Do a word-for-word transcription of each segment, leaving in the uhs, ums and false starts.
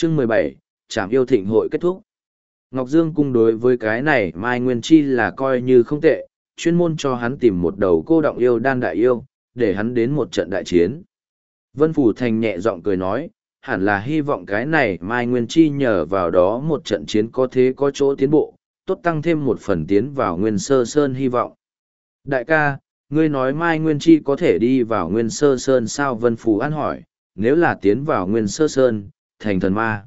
Chương mười bảy, Trảm yêu thịnh hội kết thúc. Ngọc Dương cung đối với cái này Mai Nguyên Chi là coi như không tệ, chuyên môn cho hắn tìm một đầu cô động yêu đan đại yêu, để hắn đến một trận đại chiến. Vân Phủ Thành nhẹ giọng cười nói, hẳn là hy vọng cái này Mai Nguyên Chi nhờ vào đó một trận chiến có thế có chỗ tiến bộ, tốt tăng thêm một phần tiến vào Nguyên Sơ Sơn hy vọng. Đại ca, ngươi nói Mai Nguyên Chi có thể đi vào Nguyên Sơ Sơn sao? Vân Phủ An hỏi, nếu là tiến vào Nguyên Sơ Sơn, thành thần ma,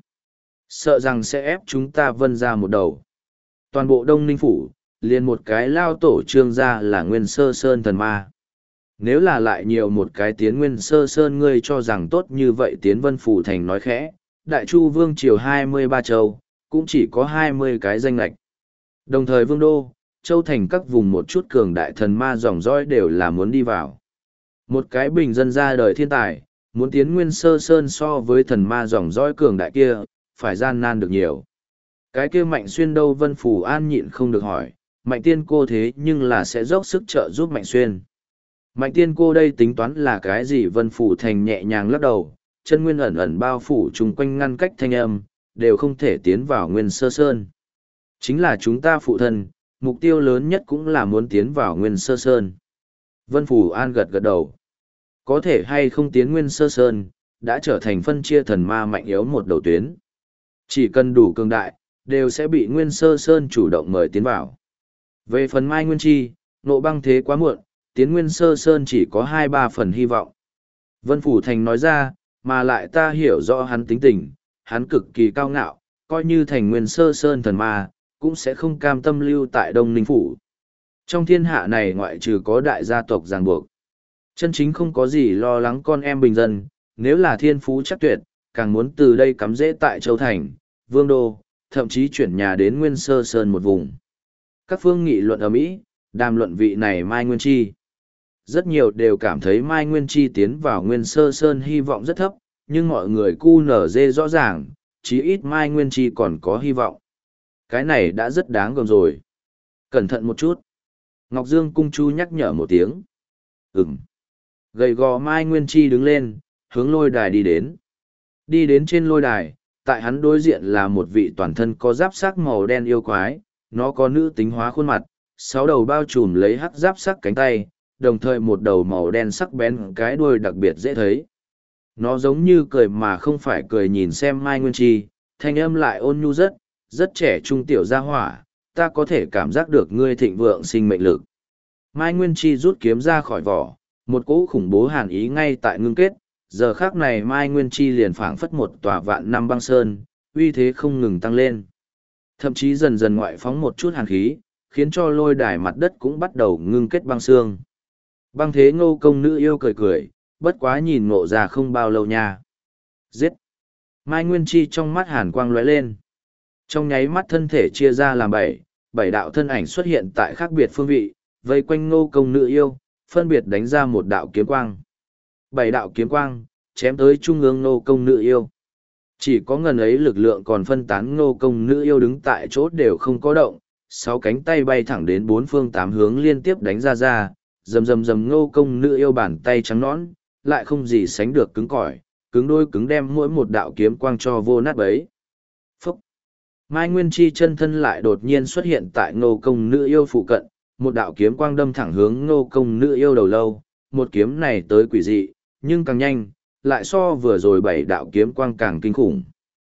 sợ rằng sẽ ép chúng ta Vân ra một đầu. Toàn bộ Đông Ninh Phủ, liền một cái lao tổ trương gia là Nguyên Sơ Sơn thần ma. Nếu là lại nhiều một cái tiến Nguyên Sơ Sơn, ngươi cho rằng tốt như vậy? Tiến Vân Phủ Thành nói khẽ, Đại Chu Vương triều hai mươi ba châu, cũng chỉ có hai mươi cái danh lệch. Đồng thời Vương Đô, Châu Thành các vùng một chút cường đại thần ma dòng dõi đều là muốn đi vào. Một cái bình dân ra đời thiên tài, muốn tiến Nguyên Sơ Sơn so với thần ma dòng dõi cường đại kia, phải gian nan được nhiều. Cái kia Mạnh Xuyên đâu? Vân Phủ An nhịn không được hỏi, Mạnh Tiên cô thế nhưng là sẽ dốc sức trợ giúp Mạnh Xuyên. Mạnh Tiên cô đây tính toán là cái gì? Vân Phủ Thành nhẹ nhàng lắc đầu, chân nguyên ẩn ẩn bao phủ chung quanh ngăn cách thanh âm, đều không thể tiến vào Nguyên Sơ Sơn. Chính là chúng ta phụ thân, mục tiêu lớn nhất cũng là muốn tiến vào Nguyên Sơ Sơn. Vân Phủ An gật gật đầu. Có thể hay không tiến Nguyên Sơ Sơn, đã trở thành phân chia thần ma mạnh yếu một đầu tuyến. Chỉ cần đủ cường đại, đều sẽ bị Nguyên Sơ Sơn chủ động mời tiến vào. Về phần Mai Nguyên Chi, nộ băng thế quá muộn, tiến Nguyên Sơ Sơn chỉ có hai ba phần hy vọng. Vân Phủ Thành nói ra, mà lại ta hiểu rõ hắn tính tình, hắn cực kỳ cao ngạo, coi như thành Nguyên Sơ Sơn thần ma, cũng sẽ không cam tâm lưu tại Đông Ninh Phủ. Trong thiên hạ này ngoại trừ có đại gia tộc ràng buộc, chân chính không có gì lo lắng con em bình dân, nếu là thiên phú chắc tuyệt, càng muốn từ đây cắm rễ tại Châu Thành, Vương Đô, thậm chí chuyển nhà đến Nguyên Sơ Sơn một vùng. Các phương nghị luận ở Mỹ, đàm luận vị này Mai Nguyên Chi. Rất nhiều đều cảm thấy Mai Nguyên Chi tiến vào Nguyên Sơ Sơn hy vọng rất thấp, nhưng mọi người cu nở dê rõ ràng, chí ít Mai Nguyên Chi còn có hy vọng. Cái này đã rất đáng gờm rồi. Cẩn thận một chút. Ngọc Dương Cung Chu nhắc nhở một tiếng. Ừm. Gầy gò Mai Nguyên Chi đứng lên, hướng lôi đài đi đến. Đi đến trên lôi đài, tại hắn đối diện là một vị toàn thân có giáp sắc màu đen yêu quái, nó có nữ tính hóa khuôn mặt, sáu đầu bao trùm lấy hắc giáp sắc cánh tay, đồng thời một đầu màu đen sắc bén cái đuôi đặc biệt dễ thấy. Nó giống như cười mà không phải cười, nhìn xem Mai Nguyên Chi, thanh âm lại ôn nhu rất, rất trẻ trung. Tiểu gia hỏa, ta có thể cảm giác được ngươi thịnh vượng sinh mệnh lực. Mai Nguyên Chi rút kiếm ra khỏi vỏ, một cỗ khủng bố hàn ý ngay tại ngưng kết, giờ khác này Mai Nguyên Chi liền phảng phất một tòa vạn năm băng sơn, uy thế không ngừng tăng lên. Thậm chí dần dần ngoại phóng một chút hàn khí, khiến cho lôi đài mặt đất cũng bắt đầu ngưng kết băng xương. Băng Thế Ngô công nữ yêu cười cười, bất quá nhìn Ngộ Ra không bao lâu nha. Giết! Mai Nguyên Chi trong mắt hàn quang lóe lên. Trong nháy mắt thân thể chia ra làm bảy, bảy đạo thân ảnh xuất hiện tại khác biệt phương vị, vây quanh Ngô công nữ yêu, phân biệt đánh ra một đạo kiếm quang. Bảy đạo kiếm quang, chém tới trung ương Ngô công nữ yêu. Chỉ có ngần ấy lực lượng còn phân tán, Ngô công nữ yêu đứng tại chỗ đều không có động, sáu cánh tay bay thẳng đến bốn phương tám hướng liên tiếp đánh ra ra, rầm rầm rầm. Ngô công nữ yêu bàn tay trắng nõn, lại không gì sánh được cứng cỏi, cứng đôi cứng đem mỗi một đạo kiếm quang cho vô nát bấy. Phúc! Mai Nguyên Chi chân thân lại đột nhiên xuất hiện tại Ngô công nữ yêu phụ cận, một đạo kiếm quang đâm thẳng hướng Ngô công nữ yêu đầu lâu, một kiếm này tới quỷ dị, nhưng càng nhanh, lại so vừa rồi bảy đạo kiếm quang càng kinh khủng.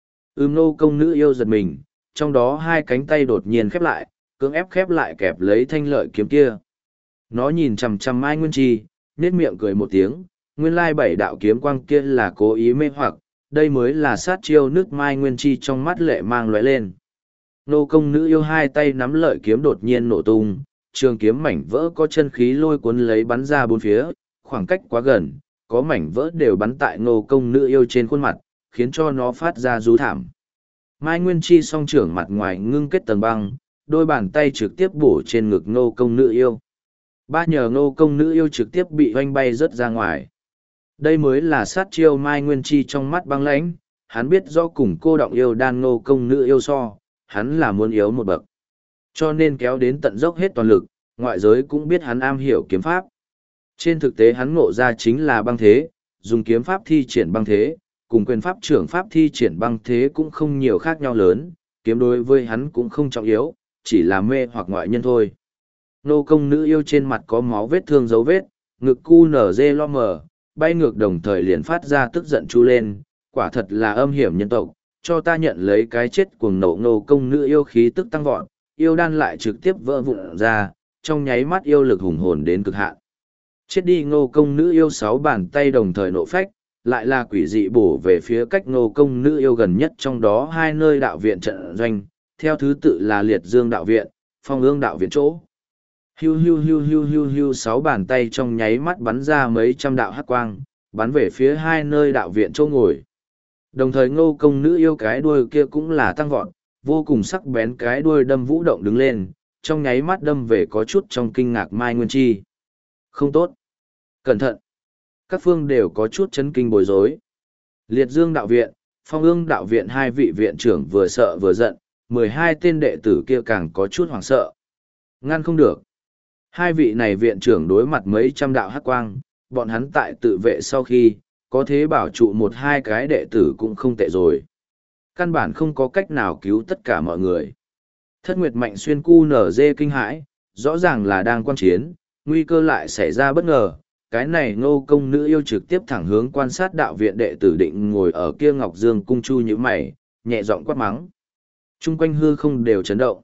Ưm Ngô công nữ yêu giật mình, trong đó hai cánh tay đột nhiên khép lại, cưỡng ép khép lại kẹp lấy thanh lợi kiếm kia. Nó nhìn chằm chằm Mai Nguyên Chi, nét miệng cười một tiếng, nguyên lai bảy đạo kiếm quang kia là cố ý mê hoặc, đây mới là sát chiêu. Nước Mai Nguyên Chi trong mắt lệ mang lóe lên. Ngô công nữ yêu hai tay nắm lợi kiếm đột nhiên nổ tung, trường kiếm mảnh vỡ có chân khí lôi cuốn lấy bắn ra bốn phía, khoảng cách quá gần, có mảnh vỡ đều bắn tại Ngô công nữ yêu trên khuôn mặt, khiến cho nó phát ra rú thảm. Mai Nguyên Chi song trưởng mặt ngoài ngưng kết tầng băng, đôi bàn tay trực tiếp bổ trên ngực Ngô công nữ yêu. Ba nhờ Ngô công nữ yêu trực tiếp bị hoanh bay rớt ra ngoài. Đây mới là sát chiêu. Mai Nguyên Chi trong mắt băng lãnh, hắn biết do cùng cô động yêu đan Ngô công nữ yêu so, hắn là muốn yếu một bậc. Cho nên kéo đến tận dốc hết toàn lực, ngoại giới cũng biết hắn am hiểu kiếm pháp. Trên thực tế hắn ngộ ra chính là băng thế, dùng kiếm pháp thi triển băng thế, cùng quyền pháp trưởng pháp thi triển băng thế cũng không nhiều khác nhau lớn, kiếm đối với hắn cũng không trọng yếu, chỉ là mê hoặc ngoại nhân thôi. Nô công nữ yêu trên mặt có máu vết thương dấu vết, ngực cu nở dê lo mờ, bay ngược đồng thời liền phát ra tức giận chu lên, quả thật là âm hiểm nhân tộc, cho ta nhận lấy cái chết cuồng nộ. Nô công nữ yêu khí tức tăng vọt, yêu đan lại trực tiếp vỡ vụn ra, trong nháy mắt yêu lực hùng hồn đến cực hạn. Chết đi. Ngô công nữ yêu sáu bàn tay đồng thời nộ phách, lại là quỷ dị bổ về phía cách ngô công nữ yêu gần nhất trong đó hai nơi đạo viện trận doanh, theo thứ tự là Liệt Dương đạo viện, Phong Ương đạo viện chỗ. Hiu hiu hiu hiu hiu hiu sáu bàn tay trong nháy mắt bắn ra mấy trăm đạo hắc quang, bắn về phía hai nơi đạo viện chỗ ngồi. Đồng thời ngô công nữ yêu cái đuôi kia cũng là tăng vọt, vô cùng sắc bén cái đuôi đâm vũ động đứng lên, trong nháy mắt đâm về có chút trong kinh ngạc Mai Nguyên Chi. Không tốt. Cẩn thận. Các phương đều có chút chấn kinh bối rối. Liệt Dương đạo viện, Phong Ương đạo viện hai vị viện trưởng vừa sợ vừa giận, mười hai tên đệ tử kia càng có chút hoảng sợ. Ngăn không được. Hai vị này viện trưởng đối mặt mấy trăm đạo hắc quang, bọn hắn tại tự vệ sau khi, có thế bảo trụ một hai cái đệ tử cũng không tệ rồi. Căn bản không có cách nào cứu tất cả mọi người. Thất Nguyệt Mạnh Xuyên cu nở dê kinh hãi, rõ ràng là đang quan chiến, nguy cơ lại xảy ra bất ngờ. Cái này ngô công nữ yêu trực tiếp thẳng hướng quan sát đạo viện đệ tử định ngồi ở kia Ngọc Dương cung chu như mày, nhẹ giọng quát mắng. Trung quanh hư không đều chấn động.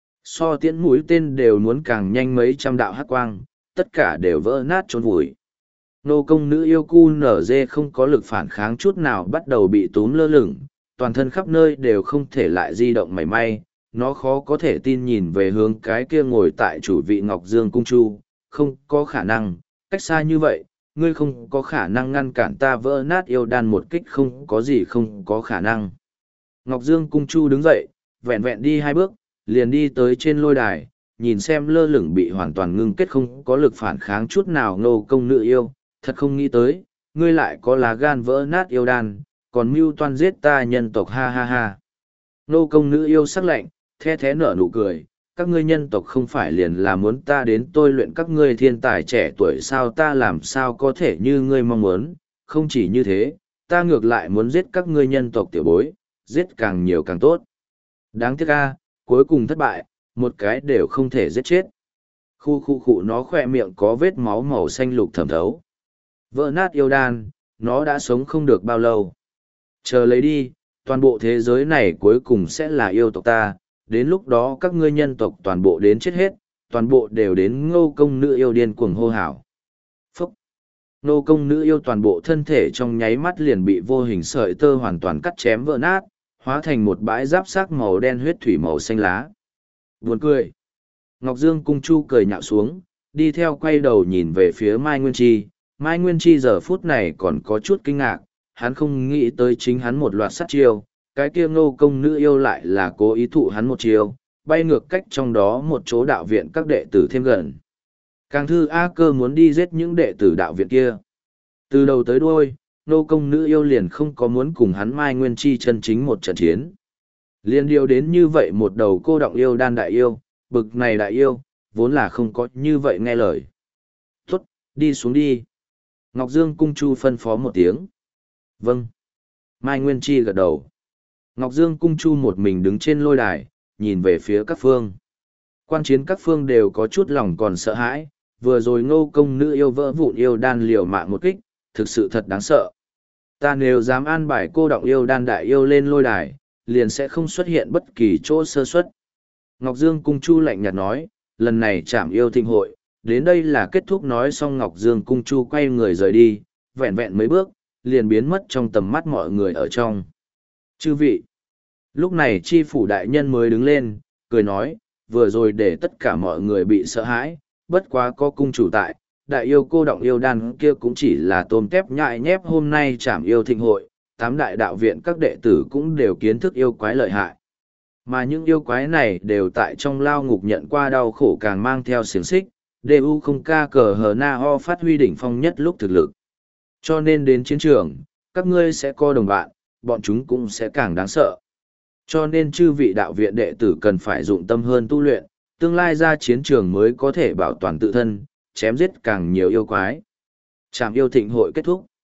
So tiễn mũi tên đều muốn càng nhanh mấy trăm đạo hắc quang, tất cả đều vỡ nát trốn vùi. Nô công nữ yêu cu nở dê không có lực phản kháng chút nào bắt đầu bị túm lơ lửng, toàn thân khắp nơi đều không thể lại di động mảy may, nó khó có thể tin nhìn về hướng cái kia ngồi tại chủ vị Ngọc Dương cung chu, không có khả năng, cách xa như vậy, ngươi không có khả năng ngăn cản ta vỡ nát yêu đan một kích, không có gì không có khả năng. Ngọc Dương cung chu đứng dậy, vẹn vẹn đi hai bước, liền đi tới trên lôi đài, nhìn xem lơ lửng bị hoàn toàn ngưng kết không có lực phản kháng chút nào nô công nữ yêu, thật không nghĩ tới, ngươi lại có lá gan vỡ nát yêu đan, còn mưu toan giết ta nhân tộc, ha ha ha. Nô công nữ yêu sắc lạnh, the thế nở nụ cười, các ngươi nhân tộc không phải liền là muốn ta đến tôi luyện các ngươi thiên tài trẻ tuổi sao, ta làm sao có thể như ngươi mong muốn, không chỉ như thế, ta ngược lại muốn giết các ngươi nhân tộc tiểu bối, giết càng nhiều càng tốt. Đáng tiếc a, cuối cùng thất bại, một cái đều không thể giết chết. Khu khu khu nó khỏe miệng có vết máu màu xanh lục thẩm thấu. Vỡ nát yêu đan, nó đã sống không được bao lâu. Chờ lấy đi, toàn bộ thế giới này cuối cùng sẽ là yêu tộc ta, đến lúc đó các ngươi nhân tộc toàn bộ đến chết hết, toàn bộ đều đến ngô công nữ yêu điên cuồng hô hào. Phúc! Ngô công nữ yêu toàn bộ thân thể trong nháy mắt liền bị vô hình sợi tơ hoàn toàn cắt chém vỡ nát, hóa thành một bãi giáp xác màu đen huyết thủy màu xanh lá. Buồn cười! Ngọc Dương cung chu cười nhạo xuống, đi theo quay đầu nhìn về phía Mai Nguyên Chi. Mai Nguyên Chi giờ phút này còn có chút kinh ngạc, hắn không nghĩ tới chính hắn một loạt sát chiêu, cái kia ngô công nữ yêu lại là cố ý thụ hắn một chiêu, bay ngược cách trong đó một chỗ đạo viện các đệ tử thêm gần. Càng thư A Cơ muốn đi giết những đệ tử đạo viện kia. Từ đầu tới đuôi, ngô công nữ yêu liền không có muốn cùng hắn Mai Nguyên Chi chân chính một trận chiến. Liên điều đến như vậy một đầu cô động yêu đan đại yêu, bực này đại yêu, vốn là không có như vậy nghe lời. Tốt, đi xuống đi. Ngọc Dương cung chu phân phó một tiếng. Vâng. Mai Nguyên Chi gật đầu. Ngọc Dương cung chu một mình đứng trên lôi đài, nhìn về phía các phương. Quan chiến các phương đều có chút lòng còn sợ hãi, vừa rồi ngô công nữ yêu vỡ vụn yêu đan liều mạng một kích, thực sự thật đáng sợ. Ta nếu dám an bài cô động yêu đan đại yêu lên lôi đài, liền sẽ không xuất hiện bất kỳ chỗ sơ suất. Ngọc Dương cung chu lạnh nhạt nói, lần này chạm yêu thịnh hội, đến đây là kết thúc. Nói xong Ngọc Dương cung chu quay người rời đi, vẹn vẹn mấy bước, liền biến mất trong tầm mắt mọi người ở trong. Chư vị! Lúc này chi phủ đại nhân mới đứng lên, cười nói, vừa rồi để tất cả mọi người bị sợ hãi, bất quá có cung chủ tại, đại yêu cô động yêu đan kia cũng chỉ là tôm tép nhại nhép. Hôm nay chạm yêu thịnh hội, tám đại đạo viện các đệ tử cũng đều kiến thức yêu quái lợi hại. Mà những yêu quái này đều tại trong lao ngục nhận qua đau khổ, càng mang theo xiềng xích, đu không ca cờ hờ na ho phát huy đỉnh phong nhất lúc thực lực. Cho nên đến chiến trường, các ngươi sẽ có đồng bạn, bọn chúng cũng sẽ càng đáng sợ. Cho nên chư vị đạo viện đệ tử cần phải dụng tâm hơn tu luyện, tương lai ra chiến trường mới có thể bảo toàn tự thân, chém giết càng nhiều yêu quái. Trạm yêu thịnh hội kết thúc.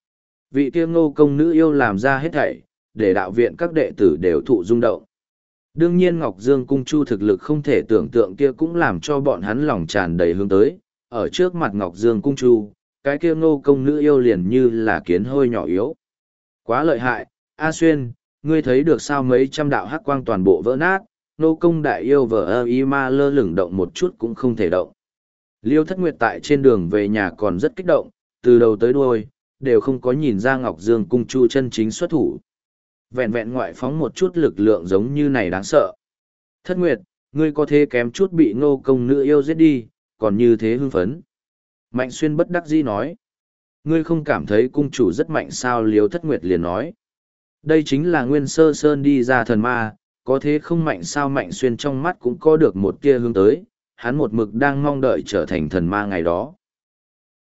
Vị kia ngô công nữ yêu làm ra hết thảy, để đạo viện các đệ tử đều thụ rung động. Đương nhiên Ngọc Dương Cung Chu thực lực không thể tưởng tượng kia cũng làm cho bọn hắn lòng tràn đầy hướng tới. Ở trước mặt Ngọc Dương Cung Chu, cái kia ngô công nữ yêu liền như là kiến hơi nhỏ yếu. Quá lợi hại, A Xuyên, ngươi thấy được sao mấy trăm đạo hắc quang toàn bộ vỡ nát, ngô công đại yêu vờ ơ y ma lơ lửng động một chút cũng không thể động. Liêu Thất Nguyệt tại trên đường về nhà còn rất kích động, từ đầu tới đuôi, đều không có nhìn ra Ngọc Dương Cung Chu chân chính xuất thủ. Vẹn vẹn ngoại phóng một chút lực lượng giống như này đáng sợ. Thất Nguyệt, ngươi có thế kém chút bị ngô công nữ yêu giết đi, còn như thế hưng phấn. Mạnh Xuyên bất đắc dĩ nói. Ngươi không cảm thấy cung chủ rất mạnh sao? Liêu Thất Nguyệt liền nói. Đây chính là Nguyên Sơ Sơn đi ra thần ma, có thế không mạnh sao? Mạnh Xuyên trong mắt cũng có được một tia hướng tới, hắn một mực đang mong đợi trở thành thần ma ngày đó.